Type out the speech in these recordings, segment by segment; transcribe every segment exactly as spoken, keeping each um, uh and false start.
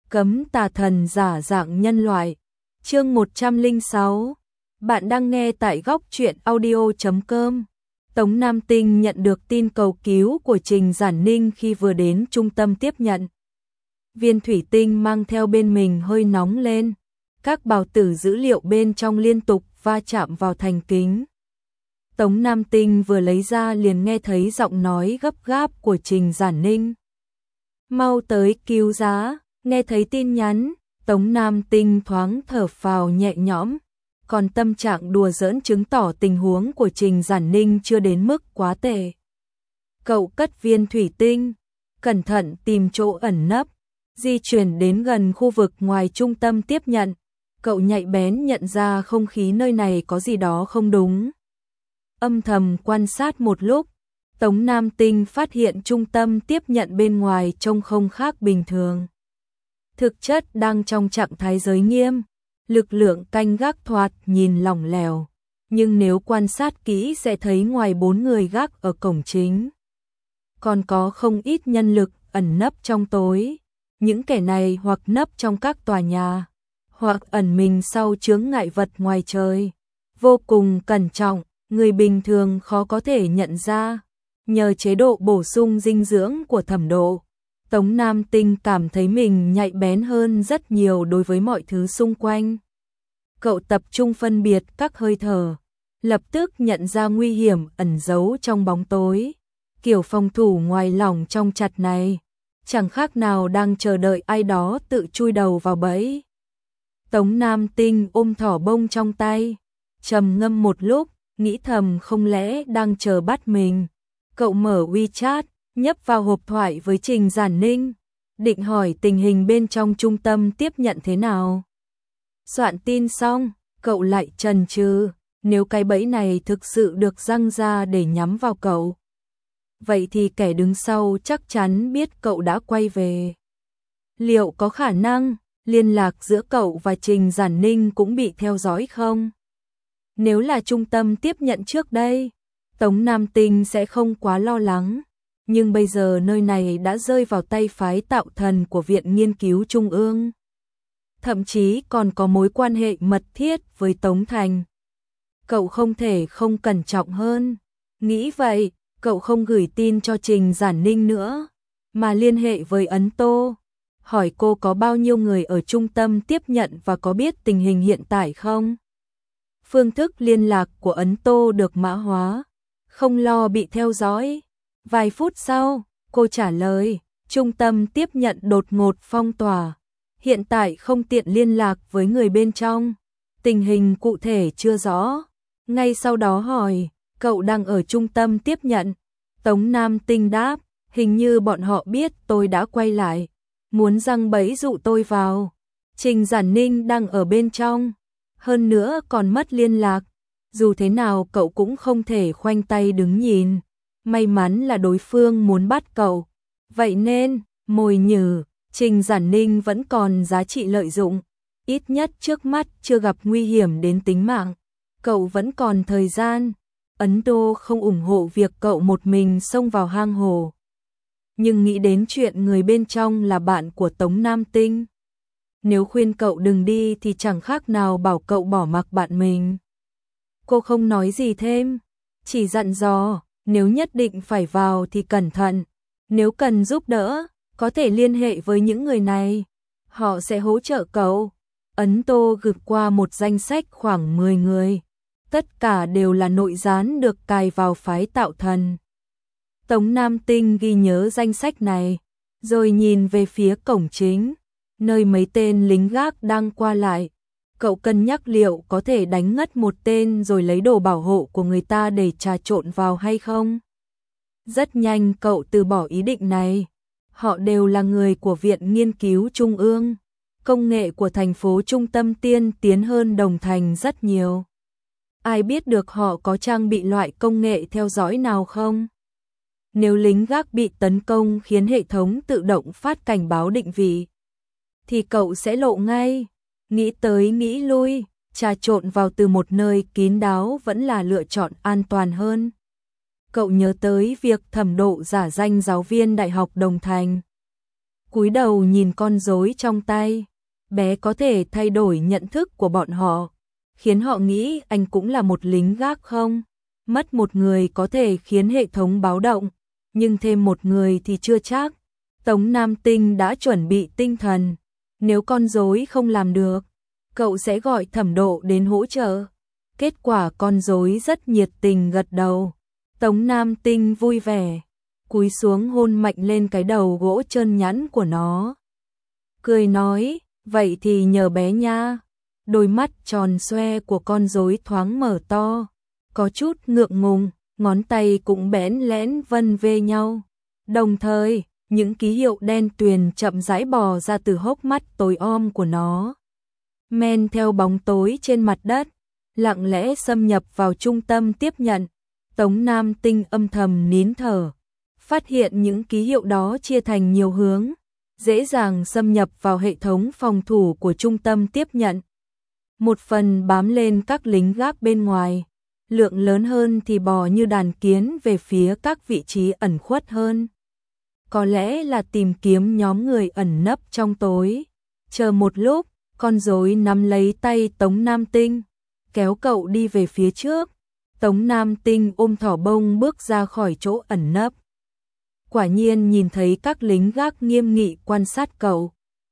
Cấm tà thần giả dạng nhân loại. Chương một trăm lẻ sáu. Bạn đang nghe tại góc truyện audio chấm com. Tống Nam Tinh nhận được tin cầu cứu của Trình Giản Ninh khi vừa đến trung tâm tiếp nhận. Viên thủy tinh mang theo bên mình hơi nóng lên. Các bào tử dữ liệu bên trong liên tục va chạm vào thành kính. Tống Nam Tinh vừa lấy ra liền nghe thấy giọng nói gấp gáp của Trình Giản Ninh. Mau tới cứu giá. Nghe thấy tin nhắn, Tống Nam Tinh thoáng thở phào nhẹ nhõm, còn tâm trạng đùa giỡn chứng tỏ tình huống của Trình Giản Ninh chưa đến mức quá tệ. Cậu cất viên thủy tinh, cẩn thận tìm chỗ ẩn nấp, di chuyển đến gần khu vực ngoài trung tâm tiếp nhận. Cậu nhạy bén nhận ra không khí nơi này có gì đó không đúng. Âm thầm quan sát một lúc, Tống Nam Tinh phát hiện trung tâm tiếp nhận bên ngoài trông không khác bình thường. Thực chất đang trong trạng thái giới nghiêm, lực lượng canh gác thoạt nhìn lỏng lẻo, nhưng nếu quan sát kỹ sẽ thấy ngoài bốn người gác ở cổng chính, còn có không ít nhân lực ẩn nấp trong tối. Những kẻ này hoặc nấp trong các tòa nhà, hoặc ẩn mình sau chướng ngại vật ngoài trời, vô cùng cẩn trọng, người bình thường khó có thể nhận ra. Nhờ chế độ bổ sung dinh dưỡng của Thẩm Độ, Tống Nam Tinh cảm thấy mình nhạy bén hơn rất nhiều đối với mọi thứ xung quanh. Cậu tập trung phân biệt các hơi thở, lập tức nhận ra nguy hiểm ẩn giấu trong bóng tối. Kiểu phòng thủ ngoài lỏng trong chặt này, chẳng khác nào đang chờ đợi ai đó tự chui đầu vào bẫy. Tống Nam Tinh ôm thỏ bông trong tay, trầm ngâm một lúc, nghĩ thầm không lẽ đang chờ bắt mình. Cậu mở WeChat, nhấp vào hộp thoại với Trình Giản Ninh, định hỏi tình hình bên trong trung tâm tiếp nhận thế nào. Soạn tin xong, cậu lại chần chừ, nếu cái bẫy này thực sự được răng ra để nhắm vào cậu, vậy thì kẻ đứng sau chắc chắn biết cậu đã quay về. Liệu có khả năng liên lạc giữa cậu và Trình Giản Ninh cũng bị theo dõi không? Nếu là trung tâm tiếp nhận trước đây, Tống Nam Tinh sẽ không quá lo lắng. Nhưng bây giờ nơi này đã rơi vào tay phái tạo thần của Viện Nghiên cứu Trung ương. Thậm chí còn có mối quan hệ mật thiết với Tống Thành. Cậu không thể không cẩn trọng hơn. Nghĩ vậy, cậu không gửi tin cho Trình Giản Ninh nữa, mà liên hệ với Ấn Tô, hỏi cô có bao nhiêu người ở trung tâm tiếp nhận và có biết tình hình hiện tại không. Phương thức liên lạc của Ấn Tô được mã hóa, không lo bị theo dõi. Vài phút sau, cô trả lời, trung tâm tiếp nhận đột ngột phong tỏa, hiện tại không tiện liên lạc với người bên trong, tình hình cụ thể chưa rõ. Ngay sau đó hỏi, cậu đang ở trung tâm tiếp nhận? Tống Nam Tinh đáp, hình như bọn họ biết tôi đã quay lại, muốn giăng bẫy dụ tôi vào. Trình Giản Ninh đang ở bên trong, hơn nữa còn mất liên lạc, dù thế nào cậu cũng không thể khoanh tay đứng nhìn. May mắn là đối phương muốn bắt cậu, vậy nên, mồi nhử, Trình Giản Ninh vẫn còn giá trị lợi dụng, ít nhất trước mắt chưa gặp nguy hiểm đến tính mạng. Cậu vẫn còn thời gian. Ấn Đô không ủng hộ việc cậu một mình xông vào hang hồ, nhưng nghĩ đến chuyện người bên trong là bạn của Tống Nam Tinh, nếu khuyên cậu đừng đi thì chẳng khác nào bảo cậu bỏ mặc bạn mình. Cô không nói gì thêm, chỉ dặn dò, nếu nhất định phải vào thì cẩn thận, nếu cần giúp đỡ, có thể liên hệ với những người này, họ sẽ hỗ trợ cậu. Ấn Tô gửi qua một danh sách khoảng mười người, tất cả đều là nội gián được cài vào phái tạo thần. Tống Nam Tinh ghi nhớ danh sách này, rồi nhìn về phía cổng chính, nơi mấy tên lính gác đang qua lại. Cậu cân nhắc liệu có thể đánh ngất một tên rồi lấy đồ bảo hộ của người ta để trà trộn vào hay không. Rất nhanh cậu từ bỏ ý định này. Họ đều là người của Viện Nghiên cứu Trung ương. Công nghệ của thành phố trung tâm tiên tiến hơn Đồng Thành rất nhiều. Ai biết được họ có trang bị loại công nghệ theo dõi nào không? Nếu lính gác bị tấn công khiến hệ thống tự động phát cảnh báo định vị, thì cậu sẽ lộ ngay. Nghĩ tới nghĩ lui, trà trộn vào từ một nơi kín đáo vẫn là lựa chọn an toàn hơn. Cậu nhớ tới việc Thẩm Độ giả danh giáo viên Đại học Đồng Thành. cúi đầu nhìn con rối trong tay. Bé có thể thay đổi nhận thức của bọn họ, khiến họ nghĩ anh cũng là một lính gác không? Mất một người có thể khiến hệ thống báo động, nhưng thêm một người thì chưa chắc. Tống Nam Tinh đã chuẩn bị tinh thần, nếu con rối không làm được, cậu sẽ gọi Thẩm Độ đến hỗ trợ. Kết quả con rối rất nhiệt tình gật đầu. Tống Nam Tinh vui vẻ, cúi xuống hôn mạnh lên cái đầu gỗ trơn nhẵn của nó. Cười nói, vậy thì nhờ bé nha. Đôi mắt tròn xoe của con rối thoáng mở to, có chút ngượng ngùng, ngón tay cũng bẽn lẽn vân vê nhau. Đồng thời, những ký hiệu đen tuyền chậm rãi bò ra từ hốc mắt tối om của nó. Men theo bóng tối trên mặt đất, lặng lẽ xâm nhập vào trung tâm tiếp nhận. Tống Nam Tinh âm thầm nín thở, phát hiện những ký hiệu đó chia thành nhiều hướng, dễ dàng xâm nhập vào hệ thống phòng thủ của trung tâm tiếp nhận. Một phần bám lên các lính gác bên ngoài, lượng lớn hơn thì bò như đàn kiến về phía các vị trí ẩn khuất hơn. Có lẽ là tìm kiếm nhóm người ẩn nấp trong tối. Chờ một lúc, con rối nắm lấy tay Tống Nam Tinh, kéo cậu đi về phía trước. Tống Nam Tinh ôm thỏ bông bước ra khỏi chỗ ẩn nấp. Quả nhiên nhìn thấy các lính gác nghiêm nghị quan sát cậu.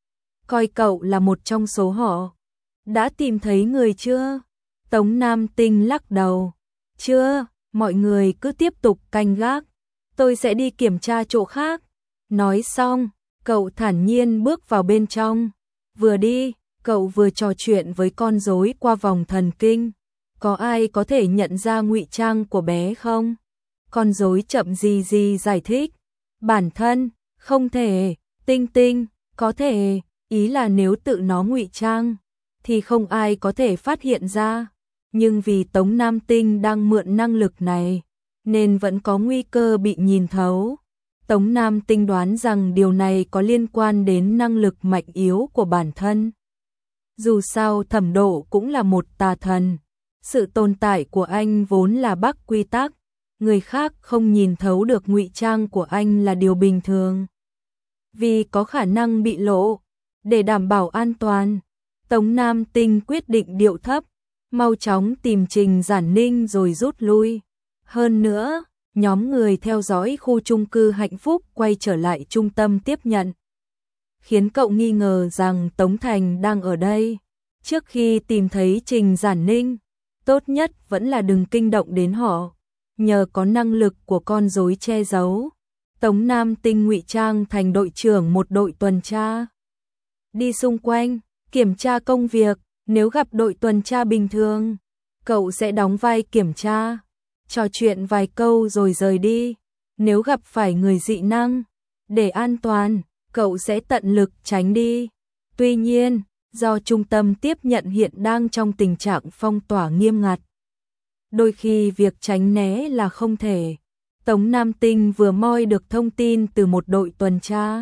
Coi cậu là một trong số họ. Đã tìm thấy người chưa? Tống Nam Tinh lắc đầu. Chưa, mọi người cứ tiếp tục canh gác. Tôi sẽ đi kiểm tra chỗ khác. Nói xong, cậu thản nhiên bước vào bên trong. Vừa đi, cậu vừa trò chuyện với con rối qua vòng thần kinh. Có ai có thể nhận ra ngụy trang của bé không? Con rối chậm gì gì giải thích. Bản thân, không thể. Tinh Tinh, có thể. Ý là nếu tự nó ngụy trang, thì không ai có thể phát hiện ra. Nhưng vì Tống Nam Tinh đang mượn năng lực này, nên vẫn có nguy cơ bị nhìn thấu. Tống Nam Tinh đoán rằng điều này có liên quan đến năng lực mạnh yếu của bản thân. Dù sao Thẩm Độ cũng là một tà thần. Sự tồn tại của anh vốn là bắc quy tắc. Người khác không nhìn thấu được ngụy trang của anh là điều bình thường. Vì có khả năng bị lộ. Để đảm bảo an toàn, Tống Nam Tinh quyết định điệu thấp, mau chóng tìm Trình Giản Ninh rồi rút lui. Hơn nữa, nhóm người theo dõi khu chung cư Hạnh Phúc quay trở lại trung tâm tiếp nhận, khiến cậu nghi ngờ rằng Tống Thành đang ở đây. Trước khi tìm thấy Trình Giản Ninh, tốt nhất vẫn là đừng kinh động đến họ. Nhờ có năng lực của con rối che giấu, Tống Nam Tinh ngụy trang thành đội trưởng một đội tuần tra. Đi xung quanh, kiểm tra công việc. Nếu gặp đội tuần tra bình thường, cậu sẽ đóng vai kiểm tra, trò chuyện vài câu rồi rời đi. Nếu gặp phải người dị năng, để an toàn, cậu sẽ tận lực tránh đi. Tuy nhiên, do trung tâm tiếp nhận hiện đang trong tình trạng phong tỏa nghiêm ngặt, đôi khi việc tránh né là không thể. Tống Nam Tinh vừa moi được thông tin từ một đội tuần tra,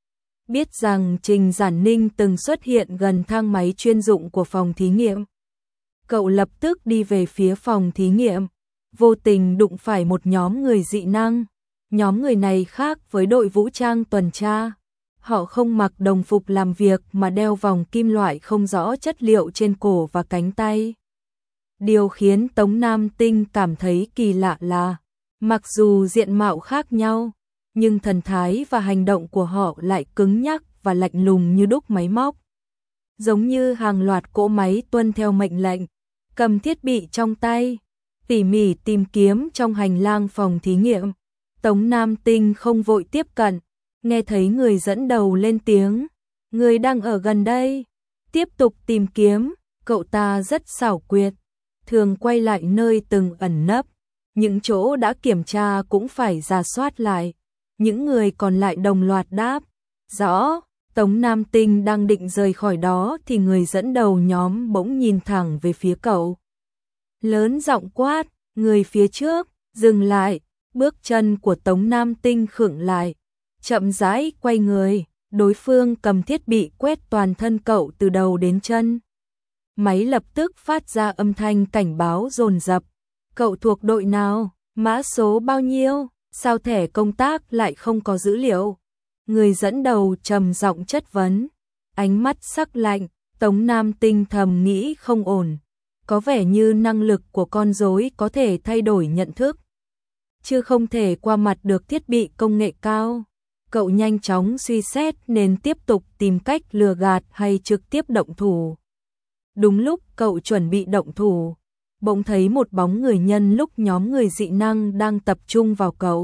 biết rằng Trình Giản Ninh từng xuất hiện gần thang máy chuyên dụng của phòng thí nghiệm. Cậu lập tức đi về phía phòng thí nghiệm, vô tình đụng phải một nhóm người dị năng. Nhóm người này khác với đội vũ trang tuần tra. Họ không mặc đồng phục làm việc mà đeo vòng kim loại không rõ chất liệu trên cổ và cánh tay. Điều khiến Tống Nam Tinh cảm thấy kỳ lạ là, mặc dù diện mạo khác nhau, nhưng thần thái và hành động của họ lại cứng nhắc và lạnh lùng như đúc máy móc. Giống như hàng loạt cỗ máy tuân theo mệnh lệnh, cầm thiết bị trong tay, tỉ mỉ tìm kiếm trong hành lang phòng thí nghiệm. Tống Nam Tinh không vội tiếp cận, nghe thấy người dẫn đầu lên tiếng, người đang ở gần đây. Tiếp tục tìm kiếm, cậu ta rất xảo quyệt, thường quay lại nơi từng ẩn nấp. Những chỗ đã kiểm tra cũng phải rà soát lại. Những người còn lại đồng loạt đáp, rõ. Tống Nam Tinh đang định rời khỏi đó thì người dẫn đầu nhóm bỗng nhìn thẳng về phía cậu. Lớn giọng quát, người phía trước, dừng lại. Bước chân của Tống Nam Tinh khựng lại, chậm rãi quay người. Đối phương cầm thiết bị quét toàn thân cậu từ đầu đến chân. Máy lập tức phát ra âm thanh cảnh báo dồn dập. Cậu thuộc đội nào? Mã số bao nhiêu? Sao thẻ công tác lại không có dữ liệu? Người dẫn đầu trầm giọng chất vấn, ánh mắt sắc lạnh. Tống Nam Tinh thầm nghĩ không ổn, có vẻ như năng lực của con rối có thể thay đổi nhận thức, chứ không thể qua mặt được thiết bị công nghệ cao. Cậu nhanh chóng suy xét nên tiếp tục tìm cách lừa gạt hay trực tiếp động thủ. Đúng lúc cậu chuẩn bị động thủ, bỗng thấy một bóng người nhân lúc nhóm người dị năng đang tập trung vào cậu.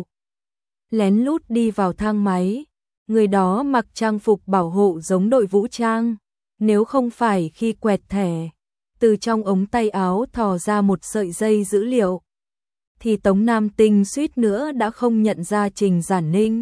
Lén lút đi vào thang máy, người đó mặc trang phục bảo hộ giống đội vũ trang. Nếu không phải khi quẹt thẻ, từ trong ống tay áo thò ra một sợi dây dữ liệu, thì Tống Nam Tinh suýt nữa đã không nhận ra Trình Giản Ninh.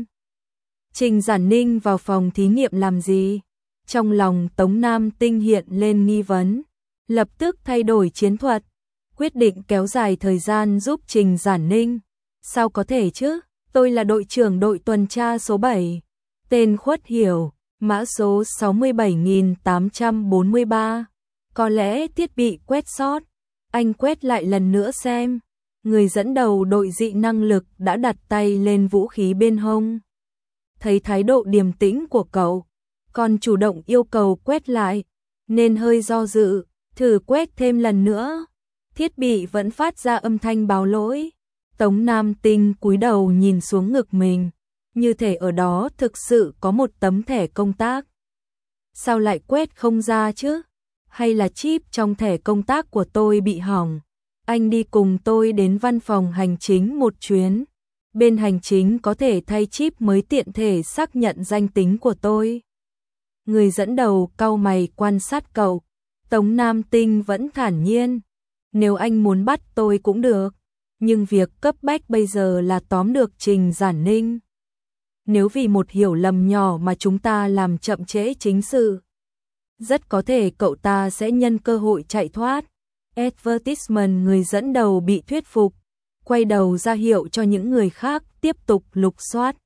Trình Giản Ninh vào phòng thí nghiệm làm gì? Trong lòng Tống Nam Tinh hiện lên nghi vấn, lập tức thay đổi chiến thuật, quyết định kéo dài thời gian giúp Trình Giản Ninh. Sao có thể chứ? Tôi là đội trưởng đội tuần tra số bảy, tên Khuất Hiểu, mã số sáu mươi bảy nghìn tám trăm bốn mươi ba. Có lẽ thiết bị quét sót. Anh quét lại lần nữa xem. Người dẫn đầu đội dị năng lực đã đặt tay lên vũ khí bên hông. Thấy thái độ điềm tĩnh của cậu, còn chủ động yêu cầu quét lại, nên hơi do dự, thử quét thêm lần nữa. Thiết bị vẫn phát ra âm thanh báo lỗi. Tống Nam Tinh cúi đầu nhìn xuống ngực mình, như thể ở đó thực sự có một tấm thẻ công tác. Sao lại quét không ra chứ? Hay là chip trong thẻ công tác của tôi bị hỏng? Anh đi cùng tôi đến văn phòng hành chính một chuyến. Bên hành chính có thể thay chip mới tiện thể xác nhận danh tính của tôi. Người dẫn đầu cau mày quan sát cậu. Tống Nam Tinh vẫn thản nhiên. Nếu anh muốn bắt tôi cũng được. Nhưng việc cấp bách bây giờ là tóm được Trình Giản Ninh. Nếu vì một hiểu lầm nhỏ mà chúng ta làm chậm trễ chính sự, rất có thể cậu ta sẽ nhân cơ hội chạy thoát. Advertisement người dẫn đầu bị thuyết phục, quay đầu ra hiệu cho những người khác tiếp tục lục soát.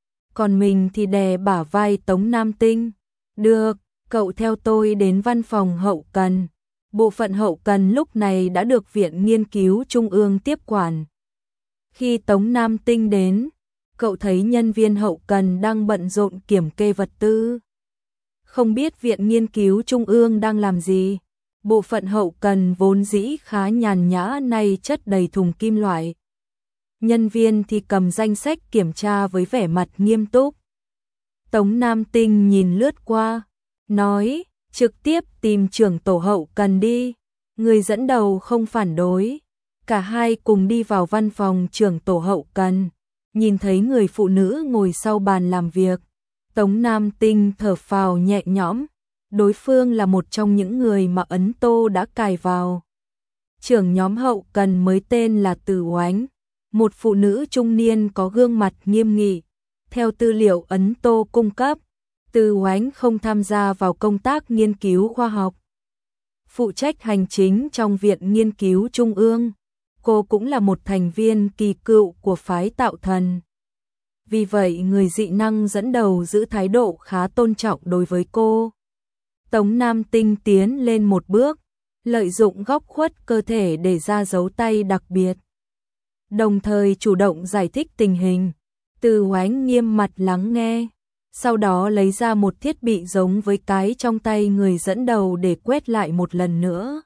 Còn mình thì đè bả vai Tống Nam Tinh. Được, cậu theo tôi đến văn phòng hậu cần. Bộ phận hậu cần lúc này đã được Viện Nghiên cứu Trung ương tiếp quản. Khi Tống Nam Tinh đến, cậu thấy nhân viên hậu cần đang bận rộn kiểm kê vật tư. Không biết Viện Nghiên cứu Trung ương đang làm gì. Bộ phận hậu cần vốn dĩ khá nhàn nhã nay chất đầy thùng kim loại. Nhân viên thì cầm danh sách kiểm tra với vẻ mặt nghiêm túc. Tống Nam Tinh nhìn lướt qua, nói, trực tiếp tìm trưởng tổ hậu cần đi. Người dẫn đầu không phản đối. Cả hai cùng đi vào văn phòng trưởng tổ hậu cần. Nhìn thấy người phụ nữ ngồi sau bàn làm việc, Tống Nam Tinh thở phào nhẹ nhõm. Đối phương là một trong những người mà Ấn Tô đã cài vào. Trưởng nhóm hậu cần mới tên là Từ Oánh, một phụ nữ trung niên có gương mặt nghiêm nghị. Theo tư liệu Ấn Tô cung cấp, Từ Oánh không tham gia vào công tác nghiên cứu khoa học. Phụ trách hành chính trong Viện Nghiên cứu Trung ương, cô cũng là một thành viên kỳ cựu của phái Tạo Thần. Vì vậy người dị năng dẫn đầu giữ thái độ khá tôn trọng đối với cô. Tống Nam Tinh tiến lên một bước, lợi dụng góc khuất cơ thể để ra dấu tay đặc biệt. Đồng thời chủ động giải thích tình hình. Từ Oánh nghiêm mặt lắng nghe, sau đó lấy ra một thiết bị giống với cái trong tay người dẫn đầu để quét lại một lần nữa.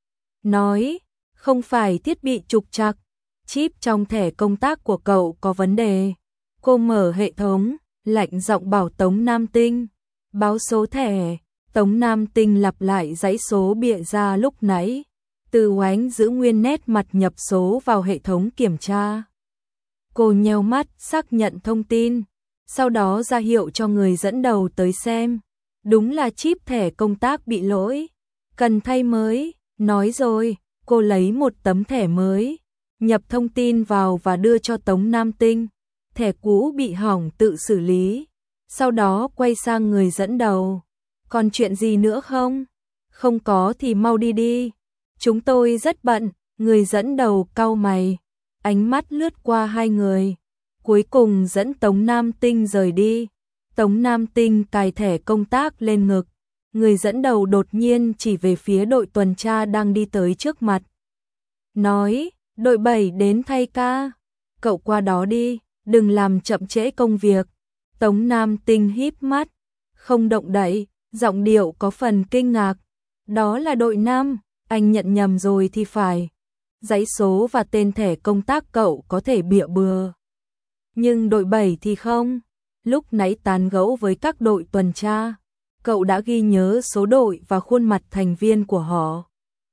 Nói, không phải thiết bị trục trặc, chip trong thẻ công tác của cậu có vấn đề. Cô mở hệ thống, lạnh giọng bảo Tống Nam Tinh, báo số thẻ. Tống Nam Tinh lặp lại dãy số bịa ra lúc nãy. Từ Oánh giữ nguyên nét mặt nhập số vào hệ thống kiểm tra. Cô nheo mắt xác nhận thông tin, sau đó ra hiệu cho người dẫn đầu tới xem. Đúng là chip thẻ công tác bị lỗi, cần thay mới. Nói rồi, cô lấy một tấm thẻ mới, nhập thông tin vào và đưa cho Tống Nam Tinh. Thẻ cũ bị hỏng tự xử lý. Sau đó quay sang người dẫn đầu. Còn chuyện gì nữa không? Không có thì mau đi đi. Chúng tôi rất bận. Người dẫn đầu cau mày, ánh mắt lướt qua hai người, cuối cùng dẫn Tống Nam Tinh rời đi. Tống Nam Tinh cài thẻ công tác lên ngực. Người dẫn đầu đột nhiên chỉ về phía đội tuần tra đang đi tới trước mặt. Nói, đội bảy đến thay ca. Cậu qua đó đi, đừng làm chậm trễ công việc. Tống Nam Tinh híp mắt, không động đậy, giọng điệu có phần kinh ngạc. Đó là đội năm, anh nhận nhầm rồi thì phải. Dãy số và tên thẻ công tác cậu có thể bịa bừa. Nhưng đội bảy thì không. Lúc nãy tán gẫu với các đội tuần tra, cậu đã ghi nhớ số đội và khuôn mặt thành viên của họ.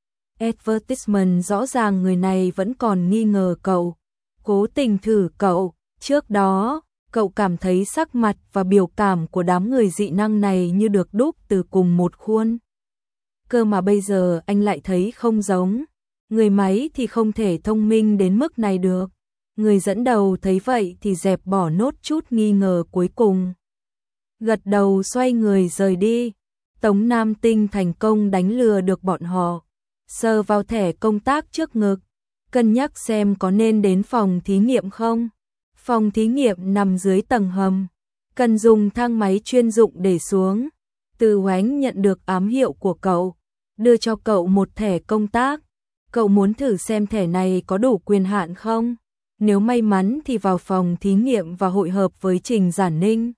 Advertisement rõ ràng người này vẫn còn nghi ngờ cậu, cố tình thử cậu. Trước đó, cậu cảm thấy sắc mặt và biểu cảm của đám người dị năng này như được đúc từ cùng một khuôn. Cơ mà bây giờ anh lại thấy không giống. Người máy thì không thể thông minh đến mức này được. Người dẫn đầu thấy vậy thì dẹp bỏ nốt chút nghi ngờ cuối cùng. Gật đầu xoay người rời đi. Tống Nam Tinh thành công đánh lừa được bọn họ. Sờ vào thẻ công tác trước ngực, cân nhắc xem có nên đến phòng thí nghiệm không. Phòng thí nghiệm nằm dưới tầng hầm, cần dùng thang máy chuyên dụng để xuống. Từ Hoánh nhận được ám hiệu của cậu, đưa cho cậu một thẻ công tác. Cậu muốn thử xem thẻ này có đủ quyền hạn không? Nếu may mắn thì vào phòng thí nghiệm và hội hợp với Trình Giản Ninh.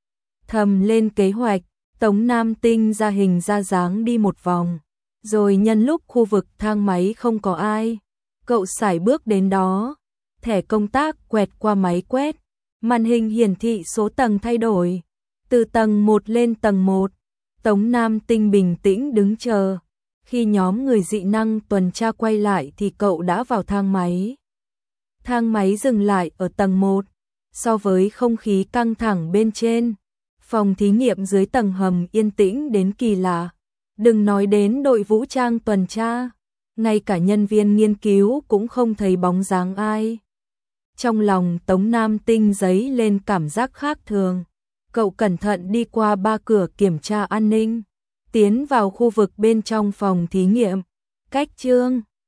Thầm lên kế hoạch, Tống Nam Tinh ra hình ra dáng đi một vòng. Rồi nhân lúc khu vực thang máy không có ai, cậu sải bước đến đó. Thẻ công tác quẹt qua máy quét, màn hình hiển thị số tầng thay đổi. Từ tầng một lên tầng một, Tống Nam Tinh bình tĩnh đứng chờ. Khi nhóm người dị năng tuần tra quay lại thì cậu đã vào thang máy. Thang máy dừng lại ở tầng một. So với không khí căng thẳng bên trên, phòng thí nghiệm dưới tầng hầm yên tĩnh đến kỳ lạ. Đừng nói đến đội vũ trang tuần tra, ngay cả nhân viên nghiên cứu cũng không thấy bóng dáng ai. Trong lòng Tống Nam Tinh dấy lên cảm giác khác thường. Cậu cẩn thận đi qua ba cửa kiểm tra an ninh, tiến vào khu vực bên trong phòng thí nghiệm. Cách chương